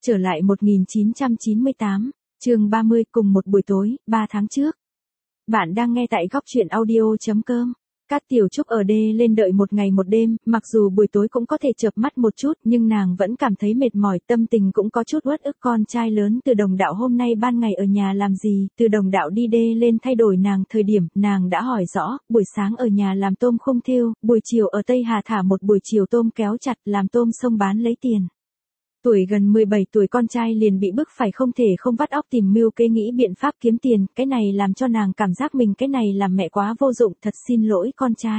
Trở lại 1998, chương 30 cùng một buổi tối, 3 tháng trước. Bạn đang nghe tại góc truyện audio.com. Cát Tiểu Trúc ở đê lên đợi một ngày một đêm, mặc dù buổi tối cũng có thể chợp mắt một chút nhưng nàng vẫn cảm thấy mệt mỏi, tâm tình cũng có chút uất ức. Con trai lớn Từ Đồng Đạo hôm nay ban ngày ở nhà làm gì, Từ Đồng Đạo đi đê lên thay đổi nàng thời điểm, nàng đã hỏi rõ, buổi sáng ở nhà làm tôm khung thêu, buổi chiều ở Tây Hà thả một buổi chiều tôm kéo chặt làm tôm sông bán lấy tiền. Tuổi gần 17 tuổi con trai liền bị bức phải không thể không vắt óc tìm mưu kế nghĩ biện pháp kiếm tiền, cái này làm cho nàng cảm giác mình cái này làm mẹ quá vô dụng, thật xin lỗi con trai.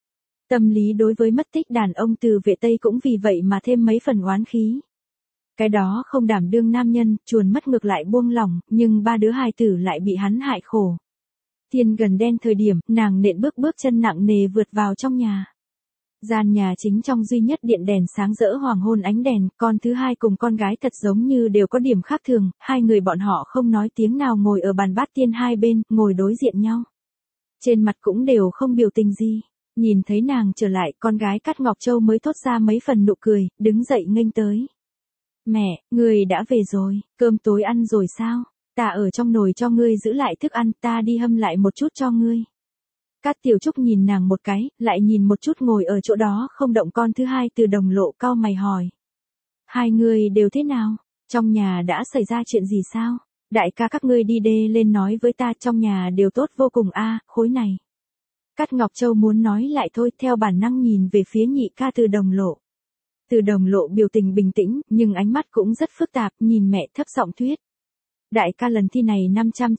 Tâm lý đối với mất tích đàn ông Từ Vệ Tây cũng vì vậy mà thêm mấy phần oán khí. Cái đó không đảm đương nam nhân, chuồn mất ngược lại buông lỏng, nhưng ba đứa hài tử lại bị hắn hại khổ. Thiên gần đen thời điểm, nàng nện bước chân nặng nề vượt vào trong nhà. Gian nhà chính trong duy nhất điện đèn sáng rỡ hoàng hôn ánh đèn, con thứ hai cùng con gái thật giống như đều có điểm khác thường, hai người bọn họ không nói tiếng nào ngồi ở bàn bát tiên hai bên, ngồi đối diện nhau. Trên mặt cũng đều không biểu tình gì. Nhìn thấy nàng trở lại, con gái Cát Ngọc Châu mới thốt ra mấy phần nụ cười, đứng dậy nghênh tới. Mẹ, người đã về rồi, cơm tối ăn rồi sao? Ta ở trong nồi cho ngươi giữ lại thức ăn, ta đi hâm lại một chút cho ngươi. Cát Tiểu Trúc nhìn nàng một cái, lại nhìn một chút ngồi ở chỗ đó không động con thứ hai Từ Đồng Lộ, cau mày hỏi. Hai người đều thế nào? Trong nhà đã xảy ra chuyện gì sao? Đại ca các ngươi đi đê lên nói với ta, trong nhà đều tốt vô cùng a, khối này. Cát Ngọc Châu muốn nói lại thôi, theo bản năng nhìn về phía nhị ca Từ Đồng Lộ. Từ Đồng Lộ biểu tình bình tĩnh, nhưng ánh mắt cũng rất phức tạp, nhìn mẹ thấp giọng thuyết. Đại ca lần thi này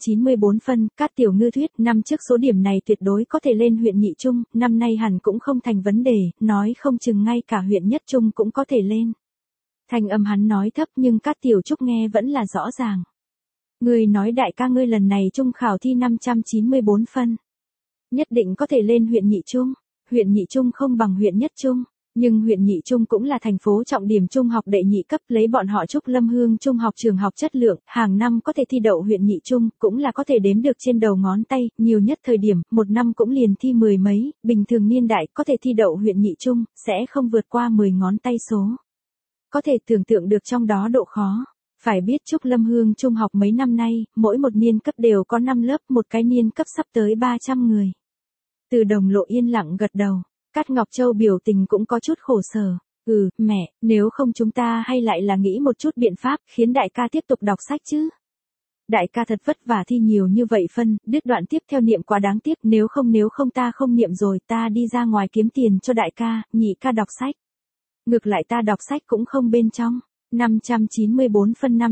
594 phân, Cát Tiểu Ngư thuyết, năm trước số điểm này tuyệt đối có thể lên huyện nhị trung, năm nay hẳn cũng không thành vấn đề, nói không chừng ngay cả huyện nhất trung cũng có thể lên. Thanh âm hắn nói thấp nhưng Cát Tiểu Trúc nghe vẫn là rõ ràng. Ngươi nói đại ca ngươi lần này trung khảo thi 594 phân. Nhất định có thể lên huyện nhị trung, huyện nhị trung không bằng huyện nhất trung. Nhưng huyện nhị trung cũng là thành phố trọng điểm trung học đệ nhị cấp, lấy bọn họ Trúc Lâm Hương trung học trường học chất lượng, hàng năm có thể thi đậu huyện nhị trung, cũng là có thể đếm được trên đầu ngón tay, nhiều nhất thời điểm, một năm cũng liền thi 10 mấy, bình thường niên đại có thể thi đậu huyện nhị trung, sẽ không vượt qua 10 ngón tay số. Có thể tưởng tượng được trong đó độ khó. Phải biết Trúc Lâm Hương trung học mấy năm nay, mỗi một niên cấp đều có 5 lớp, một cái niên cấp sắp tới 300 người. Từ Đồng Lộ yên lặng gật đầu. Cát Ngọc Châu biểu tình cũng có chút khổ sở. Mẹ, nếu không chúng ta hay lại là nghĩ một chút biện pháp khiến đại ca tiếp tục đọc sách chứ. Đại ca thật vất vả thi nhiều như vậy phân, đứt đoạn tiếp theo niệm quá đáng tiếc, nếu không ta không niệm rồi, ta đi ra ngoài kiếm tiền cho đại ca, nhị ca đọc sách. Ngược lại ta đọc sách cũng không bên trong. 594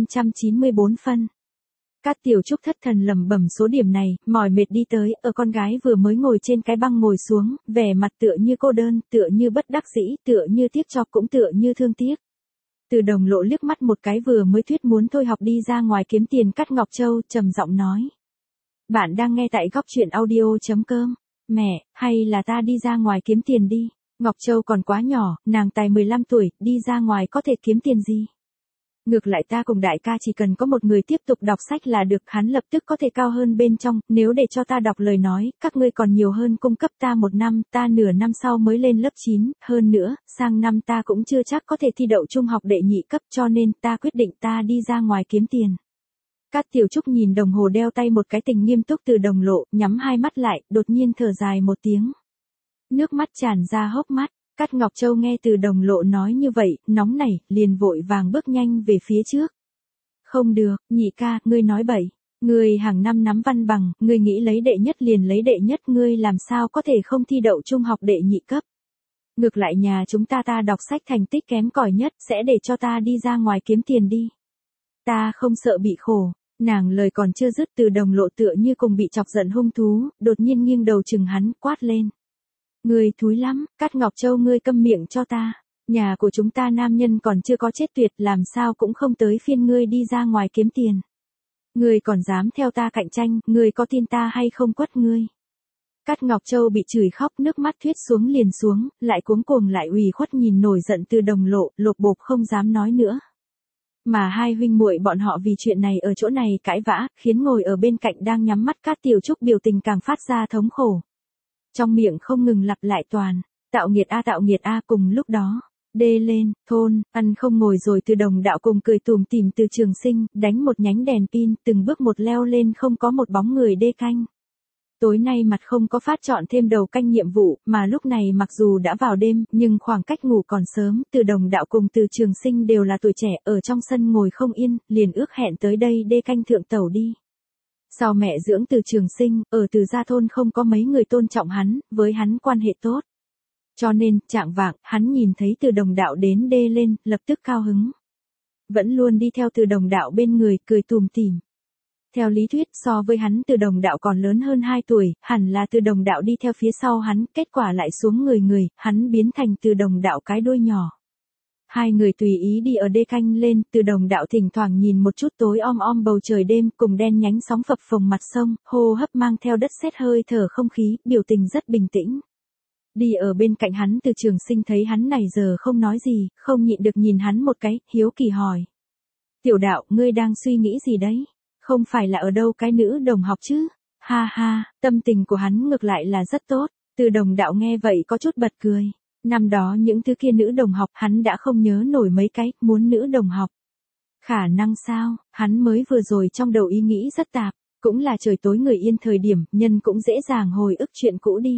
phân. Cát Tiểu Trúc thất thần lẩm bẩm số điểm này, mỏi mệt đi tới, ở con gái vừa mới ngồi trên cái băng ngồi xuống, vẻ mặt tựa như cô đơn, tựa như bất đắc dĩ, tựa như tiếc cho, cũng tựa như thương tiếc. Từ Đồng Lộ liếc mắt một cái vừa mới thuyết muốn thôi học đi ra ngoài kiếm tiền Cát Ngọc Châu, trầm giọng nói. Bạn đang nghe tại góc truyện audio.com. Mẹ, hay là ta đi ra ngoài kiếm tiền đi. Ngọc Châu còn quá nhỏ, nàng tài 15 tuổi, đi ra ngoài có thể kiếm tiền gì. Ngược lại ta cùng đại ca chỉ cần có một người tiếp tục đọc sách là được, hắn lập tức có thể cao hơn bên trong, nếu để cho ta đọc lời nói, các ngươi còn nhiều hơn cung cấp ta một năm, ta nửa năm sau mới lên lớp 9, hơn nữa, sang năm ta cũng chưa chắc có thể thi đậu trung học đệ nhị cấp, cho nên ta quyết định ta đi ra ngoài kiếm tiền. Cát Tiểu Trúc nhìn đồng hồ đeo tay một cái, tình nghiêm túc Từ Đồng Lộ, nhắm hai mắt lại, đột nhiên thở dài một tiếng. Nước mắt tràn ra hốc mắt. Cát Ngọc Châu nghe Từ Đồng Lộ nói như vậy, nóng nảy, liền vội vàng bước nhanh về phía trước. Không được, nhị ca, ngươi nói bậy. Ngươi hàng năm nắm văn bằng, ngươi nghĩ lấy đệ nhất liền lấy đệ nhất, ngươi làm sao có thể không thi đậu trung học đệ nhị cấp. Ngược lại nhà chúng ta đọc sách thành tích kém cỏi nhất, sẽ để cho ta đi ra ngoài kiếm tiền đi. Ta không sợ bị khổ. Nàng lời còn chưa dứt, Từ Đồng Lộ tựa như cùng bị chọc giận hung thú, đột nhiên nghiêng đầu chừng hắn, quát lên. Ngươi thúi lắm, Cát Ngọc Châu ngươi câm miệng cho ta. Nhà của chúng ta nam nhân còn chưa có chết tuyệt, làm sao cũng không tới phiên ngươi đi ra ngoài kiếm tiền. Ngươi còn dám theo ta cạnh tranh, ngươi có tin ta hay không quất ngươi. Cát Ngọc Châu bị chửi khóc, nước mắt thuyết xuống liền xuống, lại cuống cuồng lại ủy khuất nhìn nổi giận Từ Đồng Lộ, lột bột không dám nói nữa. Mà hai huynh muội bọn họ vì chuyện này ở chỗ này cãi vã, khiến ngồi ở bên cạnh đang nhắm mắt Cát Tiểu Trúc biểu tình càng phát ra thống khổ. Trong miệng không ngừng lặp lại toàn, tạo nghiệt a, cùng lúc đó, Đê lên, thôn, ăn không ngồi rồi Từ Đồng Đạo cùng cười tủm tỉm từ Trường Sinh, đánh một nhánh đèn pin, từng bước một leo lên không có một bóng người đê canh. Tối nay mặt không có phát chọn thêm đầu canh nhiệm vụ, mà lúc này mặc dù đã vào đêm, nhưng khoảng cách ngủ còn sớm, Từ Đồng Đạo cùng Từ Trường Sinh đều là tuổi trẻ, ở trong sân ngồi không yên, liền ước hẹn tới đây đê canh thượng tẩu đi. Sau mẹ dưỡng Từ Trường Sinh, ở Từ gia thôn không có mấy người tôn trọng hắn, với hắn quan hệ tốt. Cho nên, trạng vạng, hắn nhìn thấy Từ Đồng Đạo đến đê lên, lập tức cao hứng. Vẫn luôn đi theo Từ Đồng Đạo bên người, cười tủm tỉm. Theo lý thuyết, so với hắn Từ Đồng Đạo còn lớn hơn 2 tuổi, hẳn là Từ Đồng Đạo đi theo phía sau hắn, kết quả lại xuống người, hắn biến thành Từ Đồng Đạo cái đuôi nhỏ. Hai người tùy ý đi ở đê canh lên, Từ Đồng Đạo thỉnh thoảng nhìn một chút tối om bầu trời đêm cùng đen nhánh sóng phập phồng mặt sông, hô hấp mang theo đất sét hơi thở không khí, biểu tình rất bình tĩnh. Đi ở bên cạnh hắn Từ Trường Sinh thấy hắn này giờ không nói gì, không nhịn được nhìn hắn một cái, hiếu kỳ hỏi. Tiểu Đạo, ngươi đang suy nghĩ gì đấy? Không phải là ở đâu cái nữ đồng học chứ? Ha ha, tâm tình của hắn ngược lại là rất tốt. Từ Đồng Đạo nghe vậy có chút bật cười. Năm đó những thứ kia nữ đồng học hắn đã không nhớ nổi mấy cái, muốn nữ đồng học. Khả năng sao, hắn mới vừa rồi trong đầu ý nghĩ rất tạp, cũng là trời tối người yên thời điểm, nhân cũng dễ dàng hồi ức chuyện cũ đi.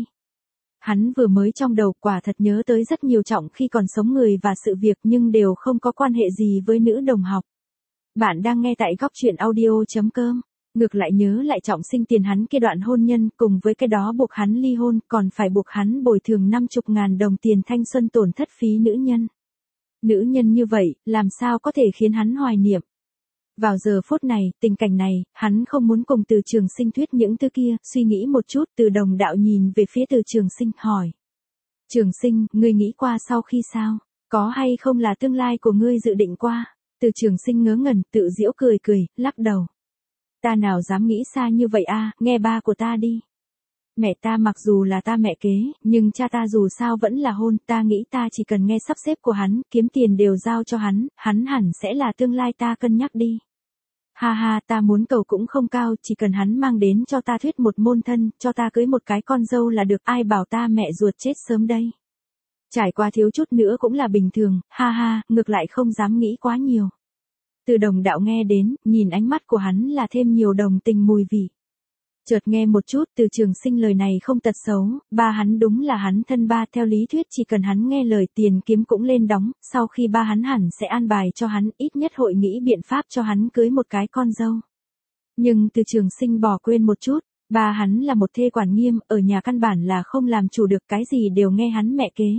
Hắn vừa mới trong đầu quả thật nhớ tới rất nhiều trọng khi còn sống người và sự việc nhưng đều không có quan hệ gì với nữ đồng học. Bạn đang nghe tại góc truyện audio.com. Ngược lại nhớ lại Trọng Sinh tiền hắn kia đoạn hôn nhân cùng với cái đó buộc hắn ly hôn còn phải buộc hắn bồi thường 50.000 đồng tiền thanh xuân tổn thất phí nữ nhân. Nữ nhân như vậy, làm sao có thể khiến hắn hoài niệm. Vào giờ phút này, tình cảnh này, hắn không muốn cùng Từ Trường Sinh thuyết những thứ kia, suy nghĩ một chút Từ Đồng Đạo nhìn về phía Từ Trường Sinh, hỏi. Trường Sinh, ngươi nghĩ qua sau khi sao? Có hay không là tương lai của ngươi dự định qua? Từ Trường Sinh ngớ ngẩn, tự giễu cười, lắc đầu. Ta nào dám nghĩ xa như vậy a, nghe ba của ta đi. Mẹ ta mặc dù là ta mẹ kế, nhưng cha ta dù sao vẫn là hôn, ta nghĩ ta chỉ cần nghe sắp xếp của hắn, kiếm tiền đều giao cho hắn hẳn sẽ là tương lai ta cân nhắc đi. Ha ha, ta muốn cầu cũng không cao, chỉ cần hắn mang đến cho ta thuyết một môn thân, cho ta cưới một cái con dâu là được, ai bảo ta mẹ ruột chết sớm đây. Trải qua thiếu chút nữa cũng là bình thường, ha ha, ngược lại không dám nghĩ quá nhiều. Từ Đồng Đạo nghe đến, nhìn ánh mắt của hắn là thêm nhiều đồng tình mùi vị. Chợt nghe một chút Từ Trường Sinh lời này không tật xấu, ba hắn đúng là hắn thân ba, theo lý thuyết chỉ cần hắn nghe lời tiền kiếm cũng lên đóng, sau khi ba hắn hẳn sẽ an bài cho hắn, ít nhất hội nghĩ biện pháp cho hắn cưới một cái con dâu. Nhưng Từ Trường Sinh bỏ quên một chút, ba hắn là một thê quản nghiêm, ở nhà căn bản là không làm chủ được, cái gì đều nghe hắn mẹ kế.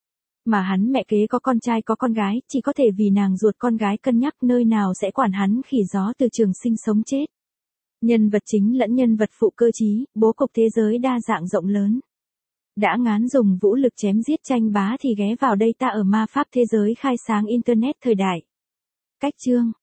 Mà hắn mẹ kế có con trai có con gái, chỉ có thể vì nàng ruột con gái cân nhắc nơi nào sẽ quản hắn khỉ gió Từ Trường Sinh sống chết. Nhân vật chính lẫn nhân vật phụ cơ trí, bố cục thế giới đa dạng rộng lớn. Đã ngán dùng vũ lực chém giết tranh bá thì ghé vào đây ta ở ma pháp thế giới khai sáng Internet thời đại. Cách chương.